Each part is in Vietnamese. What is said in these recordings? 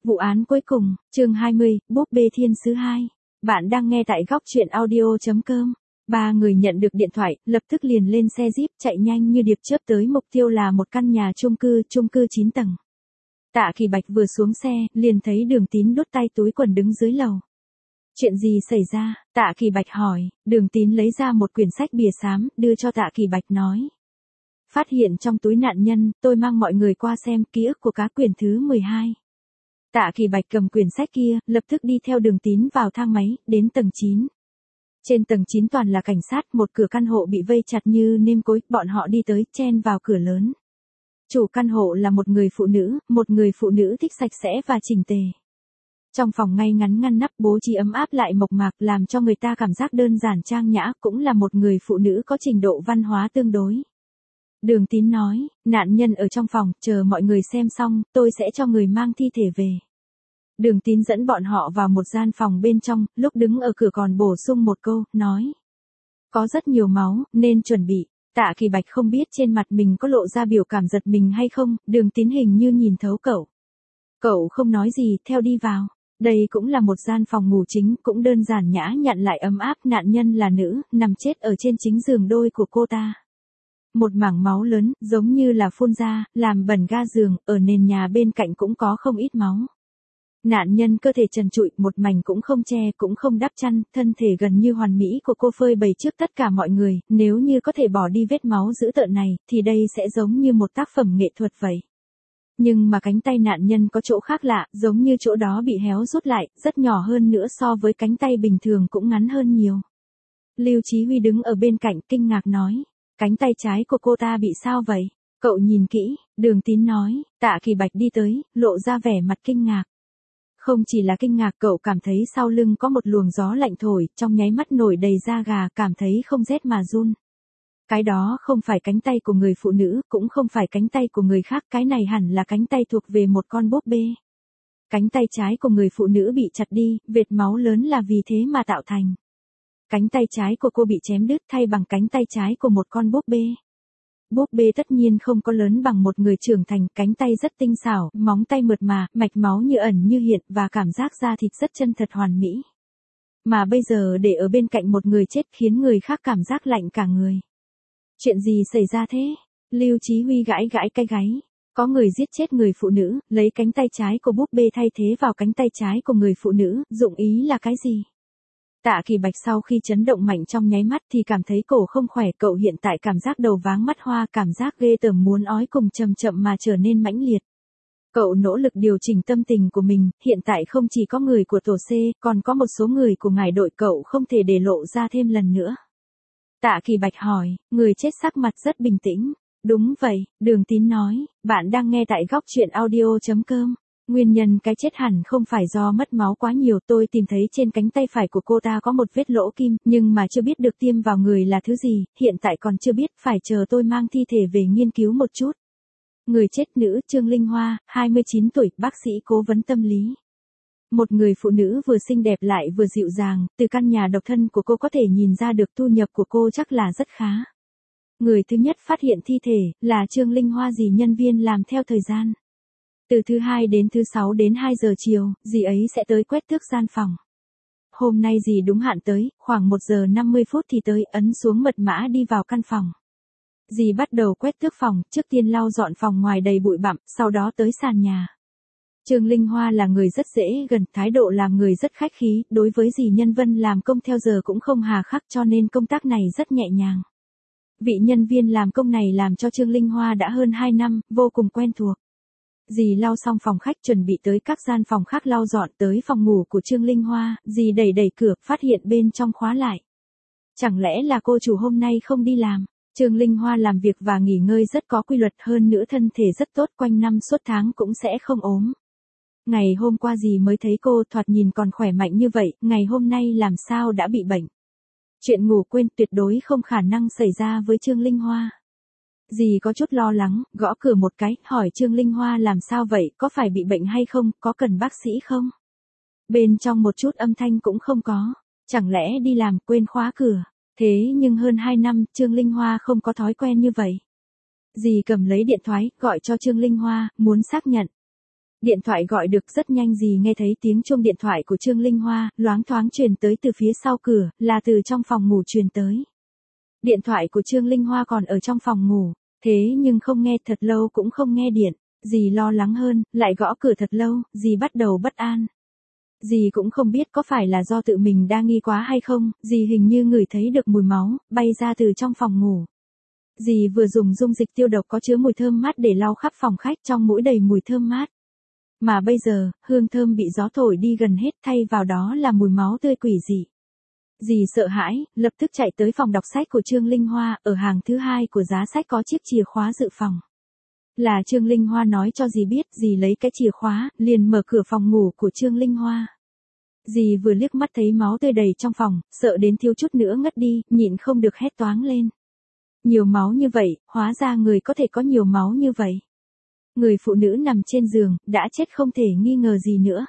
Vụ án cuối cùng, chương 20, búp bê thiên sứ 2. Bạn đang nghe tại góc truyện audio.com. Ba người nhận được điện thoại, lập tức liền lên xe Jeep chạy nhanh như điệp chớp tới mục tiêu là một căn nhà chung cư 9 tầng. Tạ Kỳ Bạch vừa xuống xe, liền thấy Đường Tín đút tay túi quần đứng dưới lầu. Chuyện gì xảy ra? Tạ Kỳ Bạch hỏi. Đường Tín lấy ra một quyển sách bìa xám, đưa cho Tạ Kỳ Bạch nói. Phát hiện trong túi nạn nhân, tôi mang mọi người qua xem ký ức của cá quyển thứ 12. Tạ Kỳ Bạch cầm quyển sách kia, lập tức đi theo Đường Tín vào thang máy, đến tầng 9. Trên tầng 9 toàn là cảnh sát, một cửa căn hộ bị vây chặt như nêm cối, bọn họ đi tới, chen vào cửa lớn. Chủ căn hộ là một người phụ nữ thích sạch sẽ và chỉnh tề. Trong phòng ngay ngắn ngăn nắp bố trí ấm áp lại mộc mạc làm cho người ta cảm giác đơn giản trang nhã, cũng là một người phụ nữ có trình độ văn hóa tương đối. Đường Tín nói, nạn nhân ở trong phòng, chờ mọi người xem xong, tôi sẽ cho người mang thi thể về. Đường Tín dẫn bọn họ vào một gian phòng bên trong, lúc đứng ở cửa còn bổ sung một câu, nói. Có rất nhiều máu, nên chuẩn bị. Tạ Kỳ Bạch không biết trên mặt mình có lộ ra biểu cảm giật mình hay không, Đường Tín hình như nhìn thấu cậu. Cậu không nói gì, theo đi vào. Đây cũng là một gian phòng ngủ chính, cũng đơn giản nhã nhặn lại ấm áp, nạn nhân là nữ, nằm chết ở trên chính giường đôi của cô ta. Một mảng máu lớn, giống như là phun ra, làm bẩn ga giường, ở nền nhà bên cạnh cũng có không ít máu. Nạn nhân cơ thể trần trụi, một mảnh cũng không che, cũng không đắp chăn, thân thể gần như hoàn mỹ của cô phơi bày trước tất cả mọi người, nếu như có thể bỏ đi vết máu dữ tợn này, thì đây sẽ giống như một tác phẩm nghệ thuật vậy. Nhưng mà cánh tay nạn nhân có chỗ khác lạ, giống như chỗ đó bị héo rút lại, rất nhỏ hơn nữa so với cánh tay bình thường cũng ngắn hơn nhiều. Lưu Chí Huy đứng ở bên cạnh kinh ngạc nói. Cánh tay trái của cô ta bị sao vậy? Cậu nhìn kỹ, Đường Tín nói, Tạ Kỳ Bạch đi tới, lộ ra vẻ mặt kinh ngạc. Không chỉ là kinh ngạc, cậu cảm thấy sau lưng có một luồng gió lạnh thổi, trong nháy mắt nổi đầy da gà, cảm thấy không rét mà run. Cái đó không phải cánh tay của người phụ nữ, cũng không phải cánh tay của người khác, cái này hẳn là cánh tay thuộc về một con búp bê. Cánh tay trái của người phụ nữ bị chặt đi, vệt máu lớn là vì thế mà tạo thành. Cánh tay trái của cô bị chém đứt thay bằng cánh tay trái của một con búp bê. Búp bê tất nhiên không có lớn bằng một người trưởng thành, cánh tay rất tinh xảo, móng tay mượt mà, mạch máu như ẩn như hiện và cảm giác da thịt rất chân thật hoàn mỹ. Mà bây giờ để ở bên cạnh một người chết khiến người khác cảm giác lạnh cả người. Chuyện gì xảy ra thế? Lưu Chí Huy gãi cái gáy. Có người giết chết người phụ nữ, lấy cánh tay trái của búp bê thay thế vào cánh tay trái của người phụ nữ, dụng ý là cái gì? Tạ Kỳ Bạch sau khi chấn động mạnh trong nháy mắt thì cảm thấy cổ không khỏe, cậu hiện tại cảm giác đầu váng mắt hoa, cảm giác ghê tởm muốn ói cùng chậm mà trở nên mãnh liệt. Cậu nỗ lực điều chỉnh tâm tình của mình, hiện tại không chỉ có người của tổ C, còn có một số người của ngài đội, cậu không thể để lộ ra thêm lần nữa. Tạ Kỳ Bạch hỏi, người chết sắc mặt rất bình tĩnh. Đúng vậy, Đường Tín nói, bạn đang nghe tại góc truyện audio.com. Nguyên nhân cái chết hẳn không phải do mất máu quá nhiều, tôi tìm thấy trên cánh tay phải của cô ta có một vết lỗ kim, nhưng mà chưa biết được tiêm vào người là thứ gì, hiện tại còn chưa biết, phải chờ tôi mang thi thể về nghiên cứu một chút. Người chết nữ Trương Linh Hoa, 29 tuổi, bác sĩ cố vấn tâm lý. Một người phụ nữ vừa xinh đẹp lại vừa dịu dàng, từ căn nhà độc thân của cô có thể nhìn ra được thu nhập của cô chắc là rất khá. Người thứ nhất phát hiện thi thể là Trương Linh Hoa, dì nhân viên làm theo thời gian. Từ thứ hai đến thứ sáu đến 2 giờ chiều, dì ấy sẽ tới quét tước gian phòng. Hôm nay dì đúng hạn tới, khoảng 1 giờ 50 phút thì tới, ấn xuống mật mã đi vào căn phòng. Dì bắt đầu quét tước phòng, trước tiên lau dọn phòng ngoài đầy bụi bặm, sau đó tới sàn nhà. Trương Linh Hoa là người rất dễ gần, thái độ làm người rất khách khí, đối với dì Nhân Vân làm công theo giờ cũng không hà khắc, cho nên công tác này rất nhẹ nhàng. Vị nhân viên làm công này làm cho Trương Linh Hoa đã hơn 2 năm, vô cùng quen thuộc. Dì lau xong phòng khách chuẩn bị tới các gian phòng khác lau dọn, tới phòng ngủ của Trương Linh Hoa, dì đẩy cửa, phát hiện bên trong khóa lại. Chẳng lẽ là cô chủ hôm nay không đi làm? Trương Linh Hoa làm việc và nghỉ ngơi rất có quy luật, hơn nữa thân thể rất tốt, quanh năm suốt tháng cũng sẽ không ốm. Ngày hôm qua dì mới thấy cô thoạt nhìn còn khỏe mạnh như vậy, ngày hôm nay làm sao đã bị bệnh. Chuyện ngủ quên tuyệt đối không khả năng xảy ra với Trương Linh Hoa. Dì có chút lo lắng, gõ cửa một cái, hỏi Trương Linh Hoa làm sao vậy, có phải bị bệnh hay không, có cần bác sĩ không? Bên trong một chút âm thanh cũng không có, chẳng lẽ đi làm quên khóa cửa, thế nhưng hơn 2 năm, Trương Linh Hoa không có thói quen như vậy. Dì cầm lấy điện thoại, gọi cho Trương Linh Hoa, muốn xác nhận. Điện thoại gọi được rất nhanh dì nghe thấy tiếng chuông điện thoại của Trương Linh Hoa, loáng thoáng truyền tới từ phía sau cửa, là từ trong phòng ngủ truyền tới. Điện thoại của Trương Linh Hoa còn ở trong phòng ngủ, thế nhưng không nghe thật lâu cũng không nghe điện. Dì lo lắng hơn, lại gõ cửa thật lâu, dì bắt đầu bất an. Dì cũng không biết có phải là do tự mình đa nghi quá hay không, dì hình như ngửi thấy được mùi máu, bay ra từ trong phòng ngủ. Dì vừa dùng dung dịch tiêu độc có chứa mùi thơm mát để lau khắp phòng khách, trong mũi đầy mùi thơm mát. Mà bây giờ, hương thơm bị gió thổi đi gần hết, thay vào đó là mùi máu tươi quỷ dị. Dì sợ hãi, lập tức chạy tới phòng đọc sách của Trương Linh Hoa, ở hàng thứ 2 của giá sách có chiếc chìa khóa dự phòng. Là Trương Linh Hoa nói cho dì biết, dì lấy cái chìa khóa, liền mở cửa phòng ngủ của Trương Linh Hoa. Dì vừa liếc mắt thấy máu tươi đầy trong phòng, sợ đến thiếu chút nữa ngất đi, nhịn không được hét toáng lên. Nhiều máu như vậy, hóa ra người có thể có nhiều máu như vậy. Người phụ nữ nằm trên giường, đã chết không thể nghi ngờ gì nữa.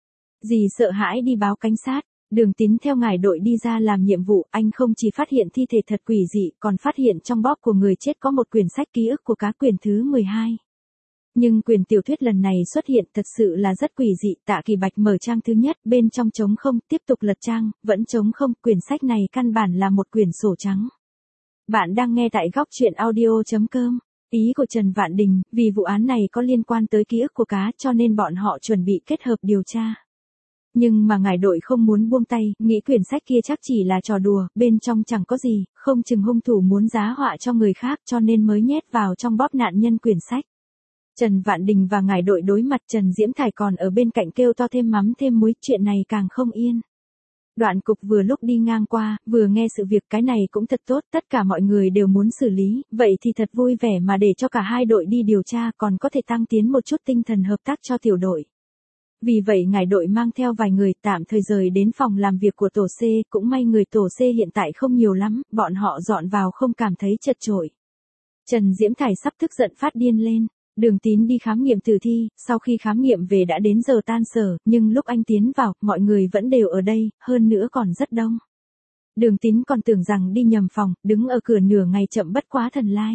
Dì sợ hãi đi báo cảnh sát. Đường Tín theo ngải đội đi ra làm nhiệm vụ, anh không chỉ phát hiện thi thể thật quỷ dị, còn phát hiện trong bóp của người chết có một quyển sách ký ức của cá quyển thứ 12. Nhưng quyển tiểu thuyết lần này xuất hiện thật sự là rất quỷ dị. Tạ Kỳ Bạch mở trang thứ nhất, bên trong trống không, tiếp tục lật trang, vẫn trống không, quyển sách này căn bản là một quyển sổ trắng. Bạn đang nghe tại góc truyện audio.com. Ý của Trần Vạn Đình, vì vụ án này có liên quan tới ký ức của cá cho nên bọn họ chuẩn bị kết hợp điều tra. Nhưng mà ngải đội không muốn buông tay, nghĩ quyển sách kia chắc chỉ là trò đùa, bên trong chẳng có gì, không chừng hung thủ muốn giá họa cho người khác cho nên mới nhét vào trong bóp nạn nhân quyển sách. Trần Vạn Đình và ngải đội đối mặt, Trần Diễm Thải còn ở bên cạnh kêu to thêm mắm thêm muối, chuyện này càng không yên. Đoạn Cục vừa lúc đi ngang qua, vừa nghe sự việc, cái này cũng thật tốt, tất cả mọi người đều muốn xử lý, vậy thì thật vui vẻ mà để cho cả hai đội đi điều tra, còn có thể tăng tiến một chút tinh thần hợp tác cho tiểu đội. Vì vậy ngải đội mang theo vài người tạm thời rời đến phòng làm việc của tổ C, cũng may người tổ C hiện tại không nhiều lắm, bọn họ dọn vào không cảm thấy chật chội. Trần Diễm Thải sắp tức giận phát điên lên. Đường Tín đi khám nghiệm tử thi, sau khi khám nghiệm về đã đến giờ tan sở, nhưng lúc anh tiến vào, mọi người vẫn đều ở đây, hơn nữa còn rất đông. Đường Tín còn tưởng rằng đi nhầm phòng, đứng ở cửa nửa ngày chậm bất quá thần lai.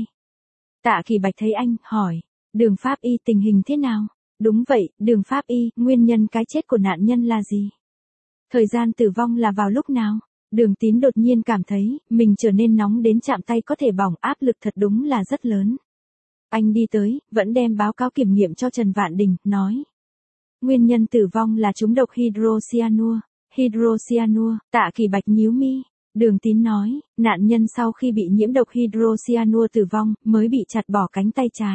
Tạ Kỳ Bạch thấy anh, hỏi, Đường Pháp Y tình hình thế nào? Đúng vậy, Đường Pháp Y, nguyên nhân cái chết của nạn nhân là gì? Thời gian tử vong là vào lúc nào? Đường Tín đột nhiên cảm thấy, mình trở nên nóng đến chạm tay có thể bỏng, áp lực thật đúng là rất lớn. Anh đi tới, vẫn đem báo cáo kiểm nghiệm cho Trần Vạn Đình, nói. Nguyên nhân tử vong là trúng độc hydrocyanua. Hydrocyanua, Tạ Kỳ Bạch nhíu mi. Đường Tín nói, nạn nhân sau khi bị nhiễm độc hydrocyanua tử vong, mới bị chặt bỏ cánh tay trái.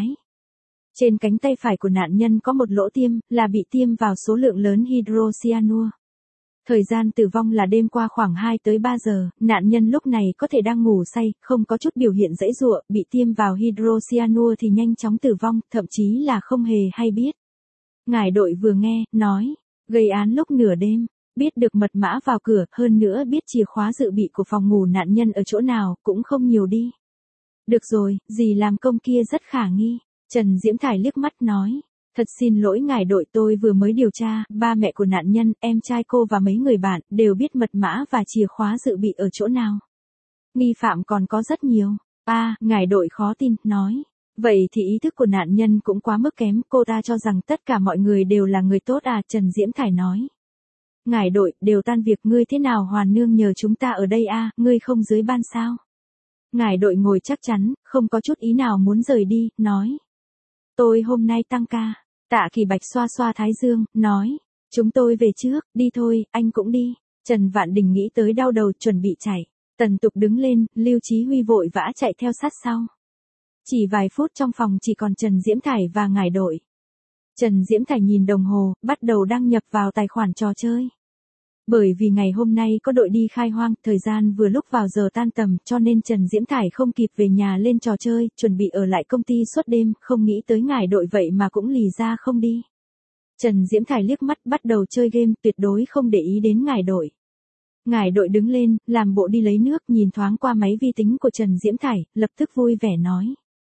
Trên cánh tay phải của nạn nhân có một lỗ tiêm, là bị tiêm vào số lượng lớn hydrocyanua. Thời gian tử vong là đêm qua khoảng 2 tới 3 giờ, nạn nhân lúc này có thể đang ngủ say, không có chút biểu hiện giãy giụa, bị tiêm vào hydrocyanua thì nhanh chóng tử vong, thậm chí là không hề hay biết. Ngải đội vừa nghe, nói, gây án lúc nửa đêm, biết được mật mã vào cửa, hơn nữa biết chìa khóa dự bị của phòng ngủ nạn nhân ở chỗ nào, cũng không nhiều đi. Được rồi, dì làm công kia rất khả nghi. Trần Diễm Thải liếc mắt nói. Thật xin lỗi ngải đội, tôi vừa mới điều tra, ba mẹ của nạn nhân, em trai cô và mấy người bạn, đều biết mật mã và chìa khóa dự bị ở chỗ nào. Nghi phạm còn có rất nhiều. Ngải đội khó tin, nói. Vậy thì ý thức của nạn nhân cũng quá mức kém, cô ta cho rằng tất cả mọi người đều là người tốt à, Trần Diễm Thải nói. Ngải đội, đều tan việc, ngươi thế nào hoàn nương nhờ chúng ta ở đây à, ngươi không dưới ban sao? Ngải đội ngồi chắc chắn, không có chút ý nào muốn rời đi, nói. Tôi hôm nay tăng ca. Tạ Kỳ Bạch xoa xoa thái dương, nói. Chúng tôi về trước, đi thôi, anh cũng đi. Trần Vạn Đình nghĩ tới đau đầu, chuẩn bị chạy. Tần Tục đứng lên, Lưu Chí Huy vội vã chạy theo sát sau. Chỉ vài phút trong phòng chỉ còn Trần Diễm Thải và ngải đội. Trần Diễm Thải nhìn đồng hồ, bắt đầu đăng nhập vào tài khoản trò chơi. Bởi vì ngày hôm nay có đội đi khai hoang, thời gian vừa lúc vào giờ tan tầm, cho nên Trần Diễm Thải không kịp về nhà lên trò chơi, chuẩn bị ở lại công ty suốt đêm, không nghĩ tới ngải đội vậy mà cũng lì ra không đi. Trần Diễm Thải liếc mắt bắt đầu chơi game, tuyệt đối không để ý đến ngải đội. Ngải đội đứng lên, làm bộ đi lấy nước, nhìn thoáng qua máy vi tính của Trần Diễm Thải, lập tức vui vẻ nói.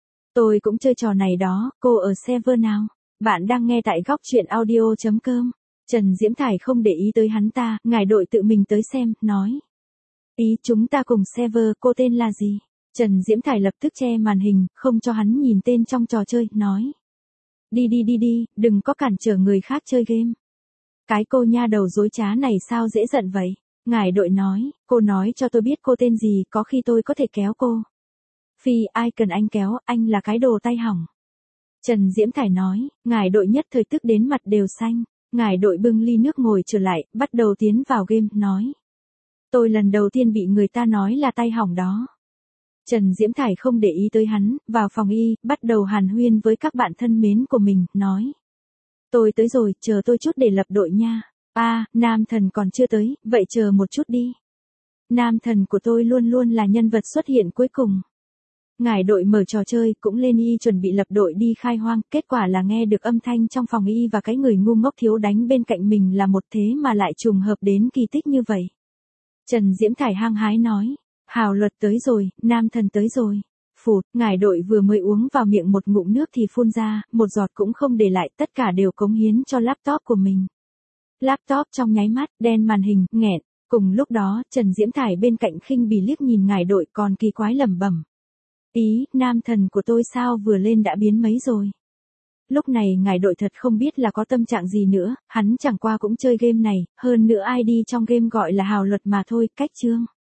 Tôi cũng chơi trò này đó, cô ở server nào? Bạn đang nghe tại góc truyện audio.com. Trần Diễm Thải không để ý tới hắn ta, ngải đội tự mình tới xem, nói. Ý chúng ta cùng server, cô tên là gì? Trần Diễm Thải lập tức che màn hình, không cho hắn nhìn tên trong trò chơi, nói. Đi đi đi đi, đừng có cản trở người khác chơi game. Cái cô nha đầu dối trá này sao dễ giận vậy? Ngải đội nói, cô nói cho tôi biết cô tên gì, có khi tôi có thể kéo cô. Phi, ai cần anh kéo, anh là cái đồ tay hỏng. Trần Diễm Thải nói, ngải đội nhất thời tức đến mặt đều xanh. Ngải đội bưng ly nước ngồi trở lại, bắt đầu tiến vào game, nói. Tôi lần đầu tiên bị người ta nói là tay hỏng đó. Trần Diễm Thải không để ý tới hắn, vào phòng y, bắt đầu hàn huyên với các bạn thân mến của mình, nói. Tôi tới rồi, chờ tôi chút để lập đội nha. Nam thần còn chưa tới, vậy chờ một chút đi. Nam thần của tôi luôn luôn là nhân vật xuất hiện cuối cùng. Ngải đội mở trò chơi, cũng lên y chuẩn bị lập đội đi khai hoang, kết quả là nghe được âm thanh trong phòng y và cái người ngu ngốc thiếu đánh bên cạnh mình là một thế mà lại trùng hợp đến kỳ tích như vậy. Trần Diễm Thải hăng hái nói, hào luật tới rồi, nam thần tới rồi. Phụt, ngải đội vừa mới uống vào miệng một ngụm nước thì phun ra, một giọt cũng không để lại, tất cả đều cống hiến cho laptop của mình. Laptop trong nháy mắt, đen màn hình, nghẹn. Cùng lúc đó, Trần Diễm Thải bên cạnh khinh bỉ liếc nhìn ngải đội còn kỳ quái lẩm bẩm. Ý, nam thần của tôi sao vừa lên đã biến mấy rồi. Lúc này ngải đội thật không biết là có tâm trạng gì nữa, hắn chẳng qua cũng chơi game này, hơn nữa ID trong game gọi là hào luật mà thôi, cách chương.